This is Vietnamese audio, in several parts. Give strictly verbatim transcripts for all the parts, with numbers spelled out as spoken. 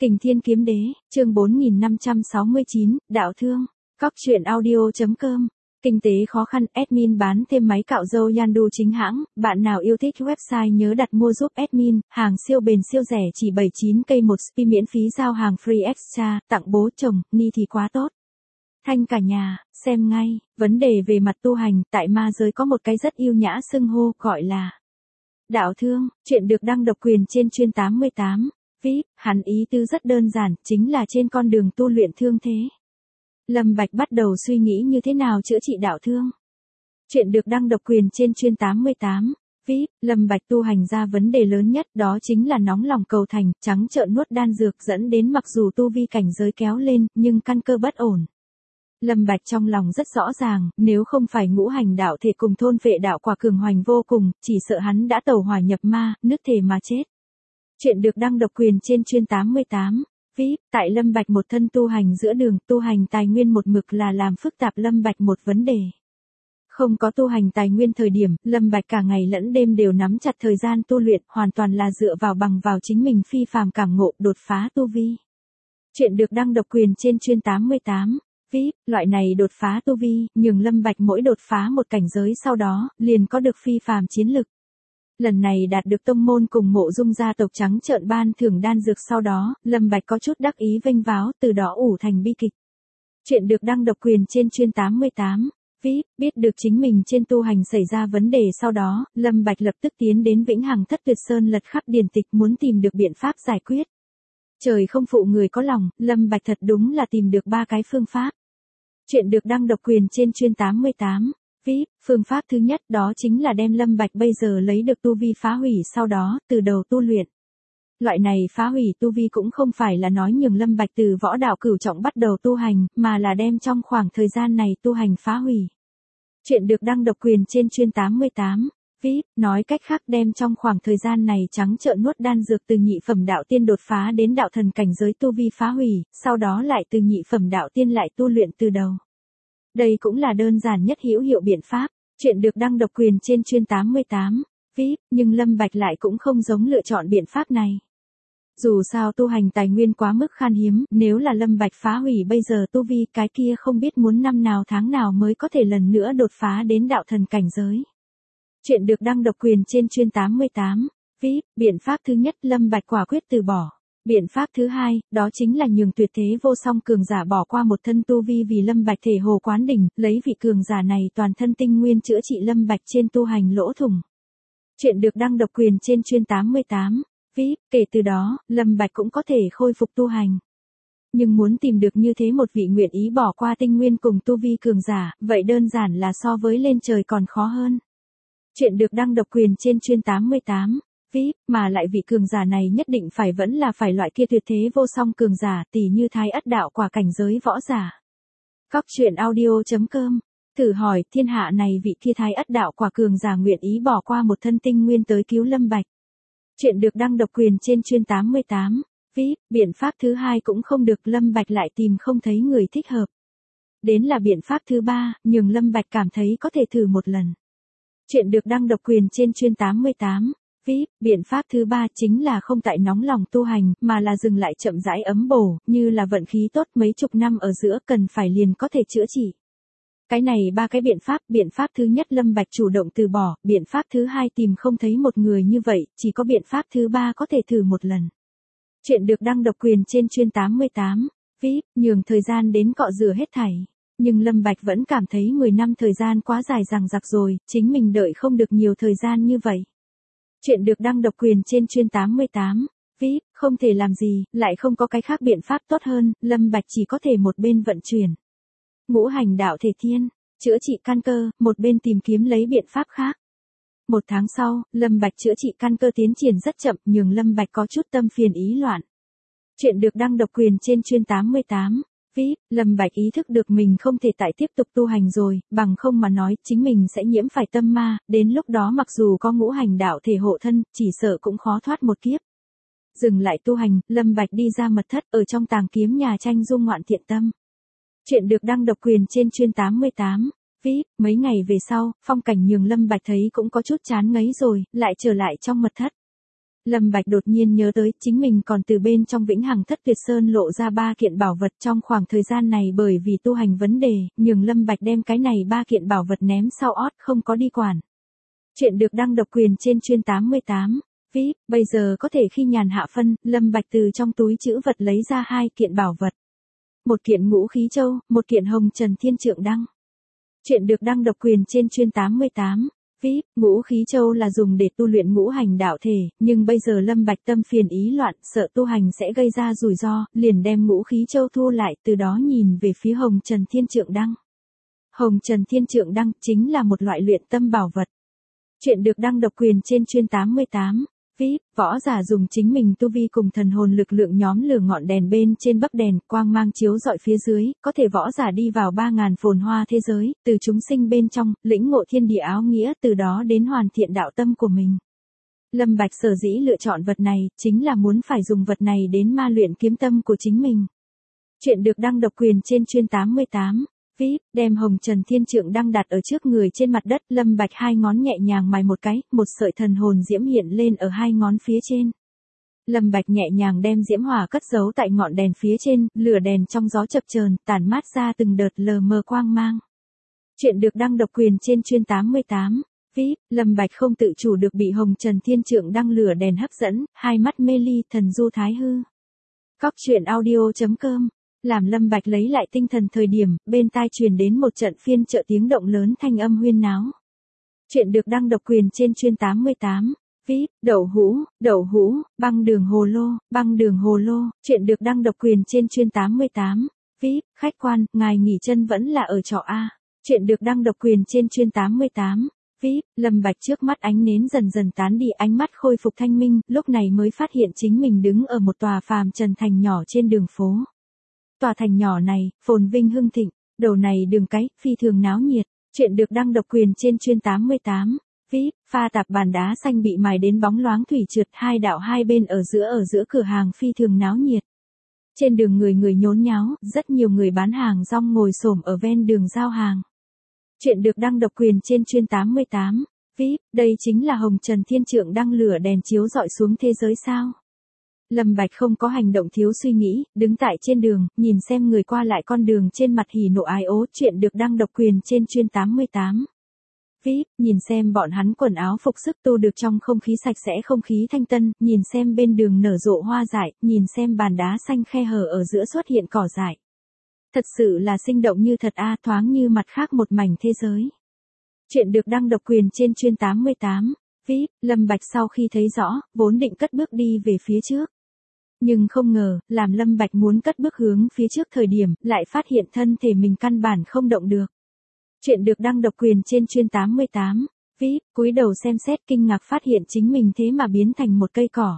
Kình Thiên Kiếm Đế, chương bốn nghìn năm trăm sáu mươi chín, Đạo Thương, Cóc truyện audio chấm com. Kinh tế khó khăn, admin bán thêm máy cạo râu Yandu chính hãng, bạn nào yêu thích website nhớ đặt mua giúp admin, hàng siêu bền siêu rẻ chỉ bảy mươi chín k một spi miễn phí giao hàng free extra, tặng bố chồng, ni thì quá tốt. Thanh cả nhà, xem ngay, vấn đề về mặt tu hành, tại ma giới có một cái rất yêu nhã xưng hô, gọi là Đạo Thương, chuyện được đăng độc quyền trên chuyên tám mươi tám. vê i pê, hắn ý tư rất đơn giản, chính là trên con đường tu luyện thương thế. Lâm Bạch bắt đầu suy nghĩ như thế nào chữa trị đạo thương. Chuyện được đăng độc quyền trên chuyên tám mươi tám. vê i pê, Lâm Bạch tu hành ra vấn đề lớn nhất đó chính là nóng lòng cầu thành, trắng trợn nuốt đan dược dẫn đến mặc dù tu vi cảnh giới kéo lên, nhưng căn cơ bất ổn. Lâm Bạch trong lòng rất rõ ràng, nếu không phải ngũ hành đạo thể cùng thôn vệ đạo quả cường hoành vô cùng, chỉ sợ hắn đã tẩu hỏa nhập ma, nứt thể mà chết. Chuyện được đăng độc quyền trên chuyên tám mươi tám. vê i pê, tại Lâm Bạch một thân tu hành giữa đường, tu hành tài nguyên một mực là làm phức tạp Lâm Bạch một vấn đề. Không có tu hành tài nguyên thời điểm, Lâm Bạch cả ngày lẫn đêm đều nắm chặt thời gian tu luyện, hoàn toàn là dựa vào bằng vào chính mình phi phàm cảm ngộ, đột phá tu vi. Chuyện được đăng độc quyền trên chuyên tám mươi tám. vê i pê, loại này đột phá tu vi, nhường Lâm Bạch mỗi đột phá một cảnh giới sau đó, liền có được phi phàm chiến lực. Lần này đạt được tông môn cùng Mộ Dung gia tộc trắng trợn ban thưởng đan dược sau đó, Lâm Bạch có chút đắc ý vênh váo, từ đó ủ thành bi kịch. Chuyện được đăng độc quyền trên chuyên tám mươi tám. vê i pê, biết được chính mình trên tu hành xảy ra vấn đề sau đó, Lâm Bạch lập tức tiến đến Vĩnh Hằng Thất Tuyệt Sơn lật khắp điển tịch muốn tìm được biện pháp giải quyết. Trời không phụ người có lòng, Lâm Bạch thật đúng là tìm được ba cái phương pháp. Chuyện được đăng độc quyền trên chuyên tám mươi tám. vê i pê, phương pháp thứ nhất đó chính là đem Lâm Bạch bây giờ lấy được tu vi phá hủy sau đó, từ đầu tu luyện. Loại này phá hủy tu vi cũng không phải là nói nhường Lâm Bạch từ võ đạo cửu trọng bắt đầu tu hành, mà là đem trong khoảng thời gian này tu hành phá hủy. Chuyện được đăng độc quyền trên chuyên tám mươi tám. vê i pê, nói cách khác đem trong khoảng thời gian này trắng trợn nuốt đan dược từ nhị phẩm đạo tiên đột phá đến đạo thần cảnh giới tu vi phá hủy, sau đó lại từ nhị phẩm đạo tiên lại tu luyện từ đầu. Đây cũng là đơn giản nhất hữu hiệu biện pháp. Chuyện được đăng độc quyền trên chuyên tám mươi tám. vê i pê, nhưng Lâm Bạch lại cũng không giống lựa chọn biện pháp này. Dù sao tu hành tài nguyên quá mức khan hiếm, nếu là Lâm Bạch phá hủy bây giờ tu vi cái kia không biết muốn năm nào tháng nào mới có thể lần nữa đột phá đến đạo thần cảnh giới. Chuyện được đăng độc quyền trên chuyên tám mươi tám. vê i pê, biện pháp thứ nhất Lâm Bạch quả quyết từ bỏ. Biện pháp thứ hai, đó chính là nhường tuyệt thế vô song cường giả bỏ qua một thân tu vi vì Lâm Bạch thể hồ quán đỉnh, lấy vị cường giả này toàn thân tinh nguyên chữa trị Lâm Bạch trên tu hành lỗ thủng. Chuyện được đăng độc quyền trên chuyên tám mươi tám. vê i pê, kể từ đó, Lâm Bạch cũng có thể khôi phục tu hành. Nhưng muốn tìm được như thế một vị nguyện ý bỏ qua tinh nguyên cùng tu vi cường giả, vậy đơn giản là so với lên trời còn khó hơn. Chuyện được đăng độc quyền trên chuyên tám mươi tám. vê i pê, mà lại vị cường giả này nhất định phải vẫn là phải loại kia tuyệt thế vô song cường giả, tỷ như Thái Ất đạo quả cảnh giới võ giả. Cóc truyện audio chấm com. Thử hỏi, thiên hạ này vị kia Thái Ất đạo quả cường giả nguyện ý bỏ qua một thân tinh nguyên tới cứu Lâm Bạch. Chuyện được đăng độc quyền trên chuyên tám mươi tám. vê i pê, biện pháp thứ hai cũng không được, Lâm Bạch lại tìm không thấy người thích hợp. Đến là biện pháp thứ ba, nhường Lâm Bạch cảm thấy có thể thử một lần. Chuyện được đăng độc quyền trên chuyên tám mươi tám. vê i pê, biện pháp thứ ba chính là không tại nóng lòng tu hành, mà là dừng lại chậm rãi ấm bổ, như là vận khí tốt mấy chục năm ở giữa cần phải liền có thể chữa trị. Cái này ba cái biện pháp, biện pháp thứ nhất Lâm Bạch chủ động từ bỏ, biện pháp thứ hai tìm không thấy một người như vậy, chỉ có biện pháp thứ ba có thể thử một lần. Chuyện được đăng độc quyền trên chuyên tám mươi tám. vê i pê, nhường thời gian đến cọ rửa hết thảy. Nhưng Lâm Bạch vẫn cảm thấy mười năm thời gian quá dài dằng dặc rồi, chính mình đợi không được nhiều thời gian như vậy. Chuyện được đăng độc quyền trên chuyên tám mươi tám. vê i pê, không thể làm gì, lại không có cái khác biện pháp tốt hơn, Lâm Bạch chỉ có thể một bên vận chuyển ngũ hành đạo thể thiên, chữa trị căn cơ, một bên tìm kiếm lấy biện pháp khác. Một tháng sau, Lâm Bạch chữa trị căn cơ tiến triển rất chậm, nhường Lâm Bạch có chút tâm phiền ý loạn. Chuyện được đăng độc quyền trên chuyên tám mươi tám. vê i pê, Lâm Bạch ý thức được mình không thể tại tiếp tục tu hành rồi, bằng không mà nói chính mình sẽ nhiễm phải tâm ma, đến lúc đó mặc dù có ngũ hành đạo thể hộ thân, chỉ sợ cũng khó thoát một kiếp. Dừng lại tu hành, Lâm Bạch đi ra mật thất ở trong tàng kiếm nhà tranh du ngoạn thiện tâm. Chuyện được đăng độc quyền trên chuyên tám mươi tám. vê i pê, mấy ngày về sau, phong cảnh nhường Lâm Bạch thấy cũng có chút chán ngấy rồi, lại trở lại trong mật thất. Lâm Bạch đột nhiên nhớ tới, chính mình còn từ bên trong Vĩnh Hằng Thất Tuyệt Sơn lộ ra ba kiện bảo vật trong khoảng thời gian này bởi vì tu hành vấn đề, nhường Lâm Bạch đem cái này ba kiện bảo vật ném sau ót không có đi quản. Chuyện được đăng độc quyền trên chuyên tám mươi tám. vê i pê, bây giờ có thể khi nhàn hạ phân, Lâm Bạch từ trong túi trữ vật lấy ra hai kiện bảo vật. Một kiện ngũ khí châu, một kiện hồng trần thiên trượng đăng. Chuyện được đăng độc quyền trên chuyên tám mươi tám. vê i pê, ngũ khí châu là dùng để tu luyện ngũ hành đạo thể, nhưng bây giờ Lâm Bạch tâm phiền ý loạn, sợ tu hành sẽ gây ra rủi ro, liền đem ngũ khí châu thu lại, từ đó nhìn về phía hồng trần thiên trượng đăng. Hồng trần thiên trượng đăng chính là một loại luyện tâm bảo vật. Chuyện được đăng độc quyền trên chuyên tám mươi tám. vê i pê, võ giả dùng chính mình tu vi cùng thần hồn lực lượng nhóm lửa ngọn đèn bên trên bấc đèn, quang mang chiếu rọi phía dưới, có thể võ giả đi vào ba ngàn phồn hoa thế giới, từ chúng sinh bên trong, lĩnh ngộ thiên địa áo nghĩa, từ đó đến hoàn thiện đạo tâm của mình. Lâm Bạch sở dĩ lựa chọn vật này, chính là muốn phải dùng vật này đến ma luyện kiếm tâm của chính mình. Chuyện được đăng độc quyền trên chuyên tám mươi tám. vê i pê, đem hồng trần thiên trượng đăng đặt ở trước người trên mặt đất, Lâm Bạch hai ngón nhẹ nhàng mài một cái, một sợi thần hồn diễm hiện lên ở hai ngón phía trên. Lâm Bạch nhẹ nhàng đem diễm hỏa cất giấu tại ngọn đèn phía trên, lửa đèn trong gió chập chờn, tản mát ra từng đợt lờ mờ quang mang. Chuyện được đăng độc quyền trên chuyên tám mươi tám. vê i pê, Lâm Bạch không tự chủ được bị hồng trần thiên trượng đăng lửa đèn hấp dẫn, hai mắt mê ly, thần du thái hư. Cóc truyện audio chấm com. Làm Lâm Bạch lấy lại tinh thần thời điểm, bên tai truyền đến một trận phiên chợ tiếng động lớn thanh âm huyên náo. Chuyện được đăng độc quyền trên chuyên tám mươi tám. vê i pê, đậu hũ, đậu hũ, băng đường hồ lô, băng đường hồ lô. Chuyện được đăng độc quyền trên chuyên tám mươi tám. vê i pê, khách quan, ngài nghỉ chân vẫn là ở trọ A. Chuyện được đăng độc quyền trên chuyên tám mươi tám. vê i pê, Lâm Bạch trước mắt ánh nến dần dần tán đi, ánh mắt khôi phục thanh minh, lúc này mới phát hiện chính mình đứng ở một tòa phàm trần thành nhỏ trên đường phố. Tòa thành nhỏ này, phồn vinh hưng thịnh, đầu này đường cái, phi thường náo nhiệt. Chuyện được đăng độc quyền trên chuyên tám mươi tám. vê i pê, pha tạp bàn đá xanh bị mài đến bóng loáng thủy trượt, hai đạo hai bên ở giữa ở giữa cửa hàng phi thường náo nhiệt. Trên đường người người nhốn nháo, rất nhiều người bán hàng rong ngồi xổm ở ven đường giao hàng. Chuyện được đăng độc quyền trên chuyên tám mươi tám. vê i pê, đây chính là hồng trần thiên trượng đăng lửa đèn chiếu rọi xuống thế giới sao? Lâm Bạch không có hành động thiếu suy nghĩ, đứng tại trên đường, nhìn xem người qua lại con đường trên mặt hỉ nộ ái ố. Chuyện được đăng độc quyền trên chuyên tám mươi tám. vê i pê, nhìn xem bọn hắn quần áo phục sức tu được trong không khí sạch sẽ không khí thanh tân, nhìn xem bên đường nở rộ hoa dại, nhìn xem bàn đá xanh khe hở ở giữa xuất hiện cỏ dại. Thật sự là sinh động như thật a, thoáng như mặt khác một mảnh thế giới. Chuyện được đăng độc quyền trên chuyên tám mươi tám. vê i pê, Lâm Bạch sau khi thấy rõ, vốn định cất bước đi về phía trước. Nhưng không ngờ, làm Lâm Bạch muốn cất bước hướng phía trước thời điểm, lại phát hiện thân thể mình căn bản không động được. Chuyện được đăng độc quyền trên chuyên tám mươi tám. vê i pê, cúi đầu xem xét kinh ngạc phát hiện chính mình thế mà biến thành một cây cỏ.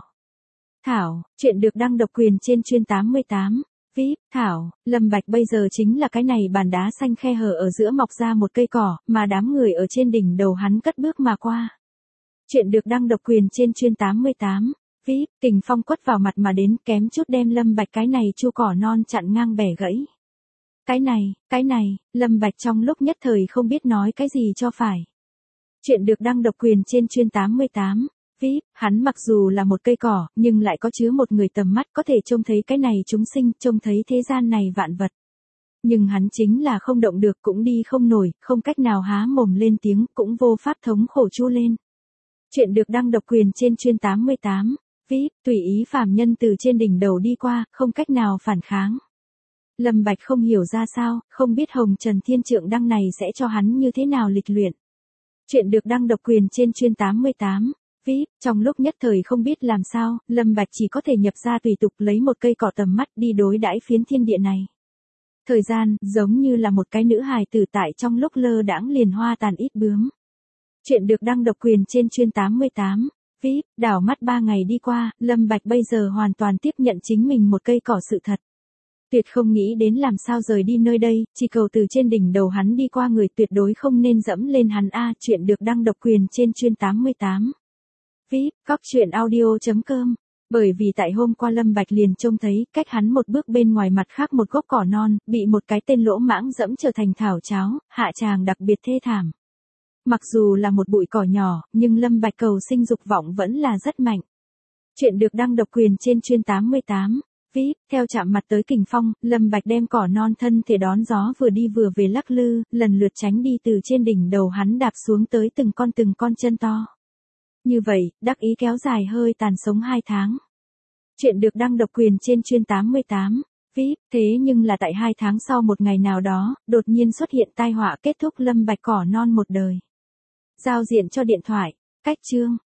Thảo, chuyện được đăng độc quyền trên chuyên tám mươi tám. vê i pê, Thảo, Lâm Bạch bây giờ chính là cái này bàn đá xanh khe hở ở giữa mọc ra một cây cỏ, mà đám người ở trên đỉnh đầu hắn cất bước mà qua. Chuyện được đăng độc quyền trên chuyên tám mươi tám. vê i pê, kình phong quất vào mặt mà đến, kém chút đem Lâm Bạch cái này chu cỏ non chặn ngang bẻ gãy. Cái này, cái này, Lâm Bạch trong lúc nhất thời không biết nói cái gì cho phải. Chuyện được đăng độc quyền trên chuyên tám mươi tám. vê i pê, hắn mặc dù là một cây cỏ, nhưng lại có chứa một người tầm mắt, có thể trông thấy cái này chúng sinh, trông thấy thế gian này vạn vật. Nhưng hắn chính là không động được, cũng đi không nổi, không cách nào há mồm lên tiếng, cũng vô pháp thống khổ chu lên. Chuyện được đăng độc quyền trên chuyên tám mươi tám. vê i pê, tùy ý phàm nhân từ trên đỉnh đầu đi qua, không cách nào phản kháng. Lâm Bạch không hiểu ra sao, không biết hồng trần thiên trượng đăng này sẽ cho hắn như thế nào lịch luyện. Chuyện được đăng độc quyền trên chuyên tám mươi tám. vê i pê, trong lúc nhất thời không biết làm sao, Lâm Bạch chỉ có thể nhập ra tùy tục lấy một cây cỏ tầm mắt đi đối đãi phiến thiên địa này. Thời gian, giống như là một cái nữ hài tử tại trong lúc lơ đãng liền hoa tàn ít bướm. Chuyện được đăng độc quyền trên chuyên tám mươi tám. vê i pê, đảo mắt ba ngày đi qua, Lâm Bạch bây giờ hoàn toàn tiếp nhận chính mình một cây cỏ sự thật. Tuyệt không nghĩ đến làm sao rời đi nơi đây, chỉ cầu từ trên đỉnh đầu hắn đi qua người tuyệt đối không nên dẫm lên hắn a. Chuyện được đăng độc quyền trên chuyên tám mươi tám. vê i pê, cóc truyện audio chấm com. Bởi vì tại hôm qua Lâm Bạch liền trông thấy, cách hắn một bước bên ngoài mặt khác một gốc cỏ non, bị một cái tên lỗ mãng dẫm trở thành thảo cháo, hạ tràng đặc biệt thê thảm. Mặc dù là một bụi cỏ nhỏ, nhưng Lâm Bạch cầu sinh dục vọng vẫn là rất mạnh. Chuyện được đăng độc quyền trên chuyên tám mươi tám. vê i pê, theo chạm mặt tới kình phong, Lâm Bạch đem cỏ non thân thể đón gió vừa đi vừa về lắc lư, lần lượt tránh đi từ trên đỉnh đầu hắn đạp xuống tới từng con từng con chân to. Như vậy, đắc ý kéo dài hơi tàn sống hai tháng. Chuyện được đăng độc quyền trên chuyên tám mươi tám. vê i pê, thế nhưng là tại hai tháng sau một ngày nào đó, đột nhiên xuất hiện tai họa kết thúc Lâm Bạch cỏ non một đời. Giao diện cho điện thoại. Cách chương.